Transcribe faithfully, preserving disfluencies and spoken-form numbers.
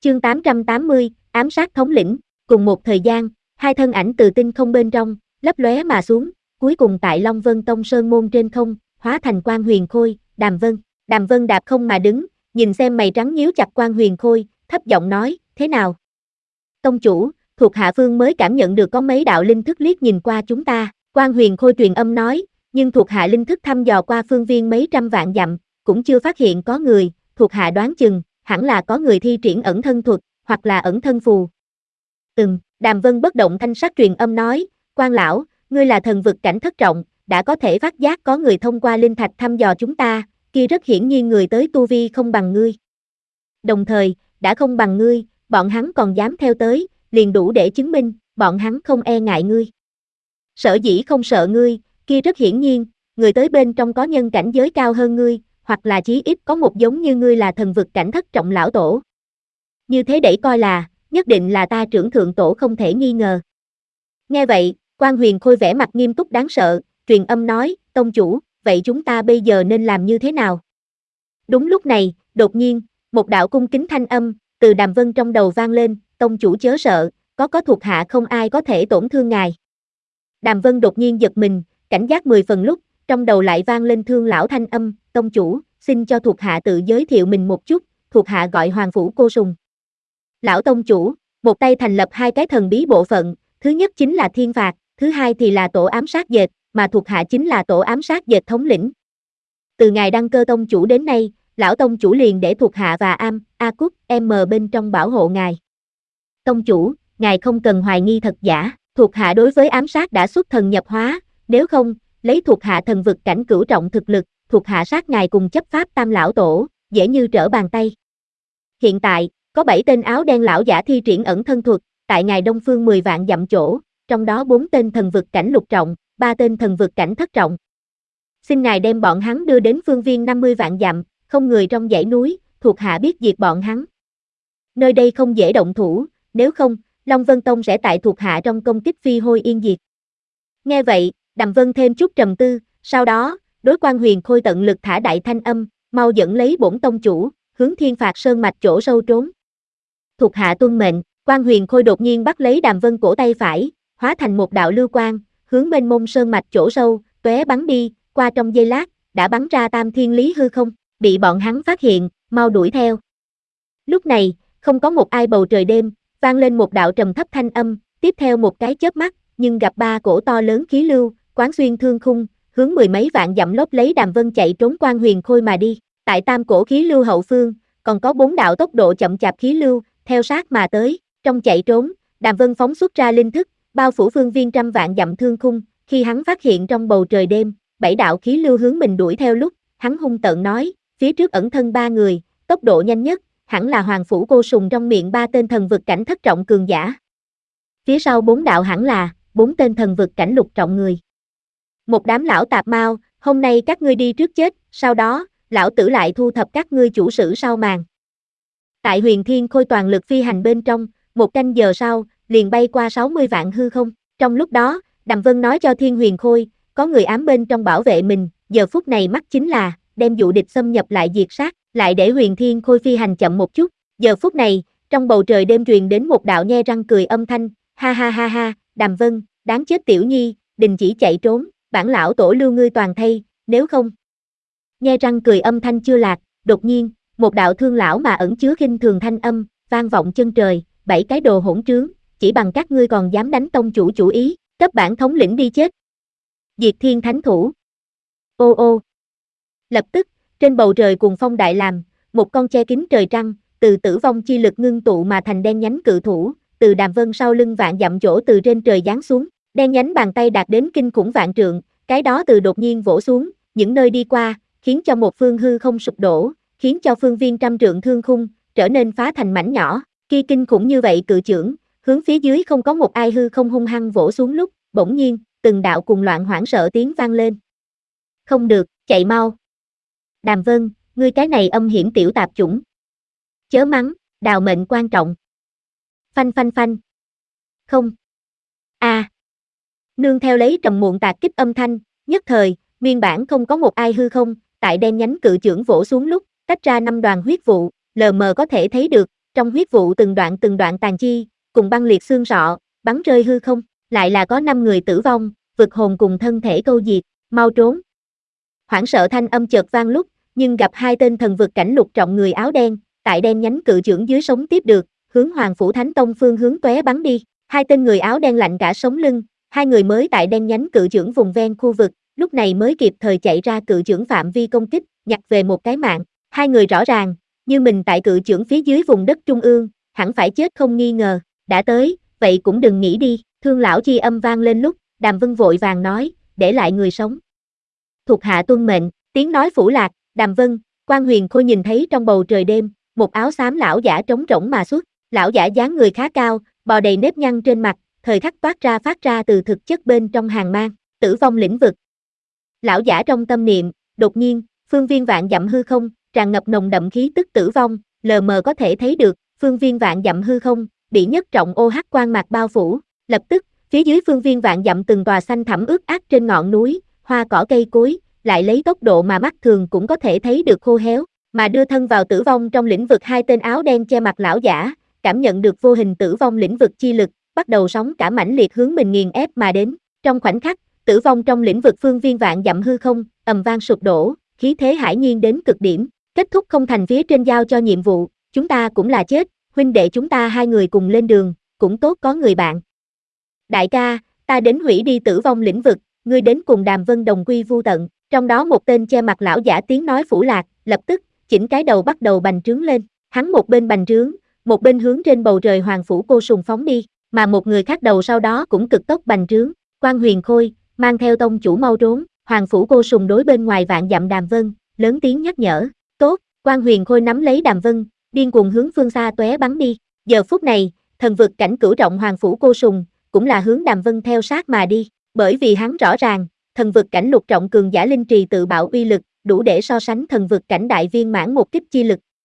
Chương tám trăm tám mươi, ám sát thống lĩnh. Cùng một thời gian, hai thân ảnh từ tinh không bên trong, lấp lóe mà xuống, cuối cùng tại Long Vân Tông Sơn Môn trên không, hóa thành Quan Huyền Khôi, Đàm Vân. Đàm Vân đạp không mà đứng, nhìn xem mày trắng nhíu chặt Quan Huyền Khôi, thấp giọng nói, thế nào? Tông chủ, thuộc hạ phương mới cảm nhận được có mấy đạo linh thức liếc nhìn qua chúng ta. Quan Huyền Khôi truyền âm nói, nhưng thuộc hạ linh thức thăm dò qua phương viên mấy trăm vạn dặm, cũng chưa phát hiện có người, thuộc hạ đoán chừng, hẳn là có người thi triển ẩn thân thuật, hoặc là ẩn thân phù. Ừm, Đàm Vân bất động thanh sắc truyền âm nói, Quan lão, ngươi là thần vực cảnh thất trọng, đã có thể phát giác có người thông qua linh thạch thăm dò chúng ta, kia rất hiển nhiên người tới tu vi không bằng ngươi. Đồng thời, đã không bằng ngươi, bọn hắn còn dám theo tới, liền đủ để chứng minh, bọn hắn không e ngại ngươi. Sở dĩ không sợ ngươi, kia rất hiển nhiên, người tới bên trong có nhân cảnh giới cao hơn ngươi, hoặc là chí ít có một giống như ngươi là thần vực cảnh thất trọng lão tổ. Như thế đẩy coi là, nhất định là ta trưởng thượng tổ không thể nghi ngờ. Nghe vậy, Quan Huyền Khôi vẻ mặt nghiêm túc đáng sợ, truyền âm nói, tông chủ, vậy chúng ta bây giờ nên làm như thế nào? Đúng lúc này, đột nhiên, một đạo cung kính thanh âm, từ Đàm Vân trong đầu vang lên, tông chủ chớ sợ, có có thuộc hạ không ai có thể tổn thương ngài. Đàm Vân đột nhiên giật mình, cảnh giác mười phần lúc, trong đầu lại vang lên thương lão thanh âm, tông chủ, xin cho thuộc hạ tự giới thiệu mình một chút, thuộc hạ gọi Hoàng Phủ Cô Sùng. Lão tông chủ, một tay thành lập hai cái thần bí bộ phận, thứ nhất chính là thiên phạt, thứ hai thì là tổ ám sát dệt, mà thuộc hạ chính là tổ ám sát dệt thống lĩnh. Từ ngày đăng cơ tông chủ đến nay, lão tông chủ liền để thuộc hạ và am, A Cúc, M bên trong bảo hộ ngài. Tông chủ, ngài không cần hoài nghi thật giả, thuộc hạ đối với ám sát đã xuất thần nhập hóa, nếu không, lấy thuộc hạ thần vực cảnh cửu trọng thực lực, thuộc hạ sát ngài cùng chấp pháp tam lão tổ, dễ như trở bàn tay. Hiện tại, có bảy tên áo đen lão giả thi triển ẩn thân thuật, tại ngài đông phương mười vạn dặm chỗ, trong đó bốn tên thần vực cảnh lục trọng, ba tên thần vực cảnh thất trọng. Xin ngài đem bọn hắn đưa đến phương viên năm mươi vạn dặm, không người trong dãy núi, thuộc hạ biết diệt bọn hắn. Nơi đây không dễ động thủ, nếu không, Long Vân Tông sẽ tại thuộc hạ trong công kích phi hôi yên diệt. Nghe vậy, Đàm Vân thêm chút trầm tư, sau đó, đối Quan Huyền Khôi tận lực thả đại thanh âm, mau dẫn lấy bổn tông chủ, hướng thiên phạt sơn mạch chỗ sâu trốn. Thuộc hạ tuân mệnh, Quan Huyền Khôi đột nhiên bắt lấy Đàm Vân cổ tay phải, hóa thành một đạo lưu quang, hướng bên mông sơn mạch chỗ sâu, tóe bắn đi, qua trong giây lát, đã bắn ra tam thiên lý hư không, bị bọn hắn phát hiện, mau đuổi theo. Lúc này, không có một ai bầu trời đêm, vang lên một đạo trầm thấp thanh âm, tiếp theo một cái chớp mắt, nhưng gặp ba cổ to lớn khí lưu, quán xuyên thương khung, hướng mười mấy vạn dặm lốp lấy Đàm Vân chạy trốn Quan Huyền Khôi mà đi. Tại tam cổ khí lưu hậu phương, còn có bốn đạo tốc độ chậm chạp khí lưu, theo sát mà tới, trong chạy trốn, Đàm Vân phóng xuất ra linh thức, bao phủ phương viên trăm vạn dặm thương khung, khi hắn phát hiện trong bầu trời đêm, bảy đạo khí lưu hướng mình đuổi theo lúc, hắn hung tợn nói, phía trước ẩn thân ba người, tốc độ nhanh nhất, hẳn là Hoàng Phủ Cô Sùng trong miệng ba tên thần vực cảnh thất trọng cường giả. Phía sau bốn đạo hẳn là, bốn tên thần vực cảnh lục trọng người. Một đám lão tạp mau, hôm nay các ngươi đi trước chết, sau đó, lão tử lại thu thập các ngươi chủ sử sau màn. Tại Huyền Thiên Khôi toàn lực phi hành bên trong, một canh giờ sau, liền bay qua sáu mươi vạn hư không. Trong lúc đó, Đàm Vân nói cho Thiên Huyền Khôi, có người ám bên trong bảo vệ mình, giờ phút này mắc chính là, đem dụ địch xâm nhập lại diệt sát, lại để Huyền Thiên Khôi phi hành chậm một chút. Giờ phút này, trong bầu trời đêm truyền đến một đạo nhe răng cười âm thanh, ha ha ha ha, Đàm Vân, đáng chết tiểu nhi, đình chỉ chạy trốn, bản lão tổ lưu ngươi toàn thây, nếu không. Nhe răng cười âm thanh chưa lạc, đột nhiên, một đạo thương lão mà ẩn chứa khinh thường thanh âm, vang vọng chân trời, bảy cái đồ hỗn trướng, chỉ bằng các ngươi còn dám đánh tông chủ chủ ý, cấp bản thống lĩnh đi chết. Diệt Thiên Thánh Thủ. Ô ô. Lập tức, trên bầu trời cuồng phong đại làm, một con che kín trời trăng, từ tử vong chi lực ngưng tụ mà thành đen nhánh cự thủ, từ Đàm Vân sau lưng vạn dặm chỗ từ trên trời giáng xuống, đen nhánh bàn tay đạt đến kinh khủng vạn trượng, cái đó từ đột nhiên vỗ xuống, những nơi đi qua, khiến cho một phương hư không sụp đổ, khiến cho phương viên trăm trượng thương khung trở nên phá thành mảnh nhỏ. Khi kinh khủng như vậy cự chưởng, hướng phía dưới không có một ai hư không hung hăng vỗ xuống lúc, bỗng nhiên, từng đạo cùng loạn hoảng sợ tiếng vang lên. Không được, chạy mau. Đàm Vân, ngươi cái này âm hiểm tiểu tạp chủng. Chớ mắng, đào mệnh quan trọng. Phanh phanh phanh. Không. A. À. Nương theo lấy trầm muộn tạc kích âm thanh, nhất thời, nguyên bản không có một ai hư không, tại đen nhánh cự chưởng vỗ xuống lúc, tách ra năm đoàn huyết vụ, lờ mờ có thể thấy được, trong huyết vụ từng đoạn từng đoạn tàn chi, cùng băng liệt xương sọ, bắn rơi hư không, lại là có năm người tử vong, vực hồn cùng thân thể câu diệt, mau trốn. Hoảng sợ thanh âm chợt vang lúc, nhưng gặp hai tên thần vực cảnh lục trọng người áo đen, tại đen nhánh cự chưởng dưới sống tiếp được, hướng Hoàng Phủ Thánh Tông phương hướng tóe bắn đi. Hai tên người áo đen lạnh cả sống lưng, hai người mới tại đen nhánh cự chưởng vùng ven khu vực, lúc này mới kịp thời chạy ra cự chưởng phạm vi công kích, nhặt về một cái mạng. Hai người rõ ràng, như mình tại cự chưởng phía dưới vùng đất trung ương, hẳn phải chết không nghi ngờ. Đã tới, vậy cũng đừng nghĩ đi. Thương lão chi âm vang lên lúc, Đàm Vân vội vàng nói, để lại người sống. Thuộc hạ tuân mệnh, tiếng nói phủ lạc, Đàm Vân, Quan Huyền Khôi nhìn thấy trong bầu trời đêm, một áo xám lão giả trống rỗng mà xuất. Lão giả dáng người khá cao, bò đầy nếp nhăn trên mặt, thời khắc toát ra phát ra từ thực chất bên trong hàng mang, tử vong lĩnh vực. Lão giả trong tâm niệm, đột nhiên, phương viên vạn dặm hư không, tràn ngập nồng đậm khí tức tử vong, lờ mờ có thể thấy được, phương viên vạn dặm hư không, bị nhất trọng ô hắc quang mạc bao phủ, lập tức, phía dưới phương viên vạn dặm từng tòa xanh thẳm ướt át trên ngọn núi, hoa cỏ cây cối, lại lấy tốc độ mà mắt thường cũng có thể thấy được khô héo, mà đưa thân vào tử vong trong lĩnh vực hai tên áo đen che mặt lão giả, cảm nhận được vô hình tử vong lĩnh vực chi lực, bắt đầu sóng cả mãnh liệt hướng mình nghiền ép mà đến. Trong khoảnh khắc, tử vong trong lĩnh vực phương viên vạn dặm hư không, ầm vang sụp đổ, khí thế hải nhiên đến cực điểm, kết thúc không thành phía trên giao cho nhiệm vụ, chúng ta cũng là chết, huynh đệ chúng ta hai người cùng lên đường, cũng tốt có người bạn. Đại ca, ta đến hủy đi tử vong lĩnh vực, ngươi đến cùng Đàm Vân đồng quy vu tận, trong đó một tên che mặt lão giả tiếng nói phủ lạc, lập tức, chỉnh cái đầu bắt đầu bành trướng lên, hắn một bên bành trướng, một bên hướng trên bầu trời Hoàng Phủ Cô Sùng phóng đi, mà một người khác đầu sau đó cũng cực tốc bành trướng, Quan Huyền Khôi, mang theo tông chủ mau trốn, Hoàng Phủ Cô Sùng đối bên ngoài vạn dặm Đàm Vân, lớn tiếng nhắc nhở, tốt, Quan Huyền Khôi nắm lấy Đàm Vân, điên cuồng hướng phương xa tóe bắn đi, giờ phút này, thần vực cảnh cửu trọng Hoàng Phủ Cô Sùng, cũng là hướng Đàm Vân theo sát mà đi, bởi vì hắn rõ ràng, thần vực cảnh lục trọng cường giả linh trì tự bạo uy lực, đủ để so sánh thần vực cảnh đại viên mãn một kích chi lực,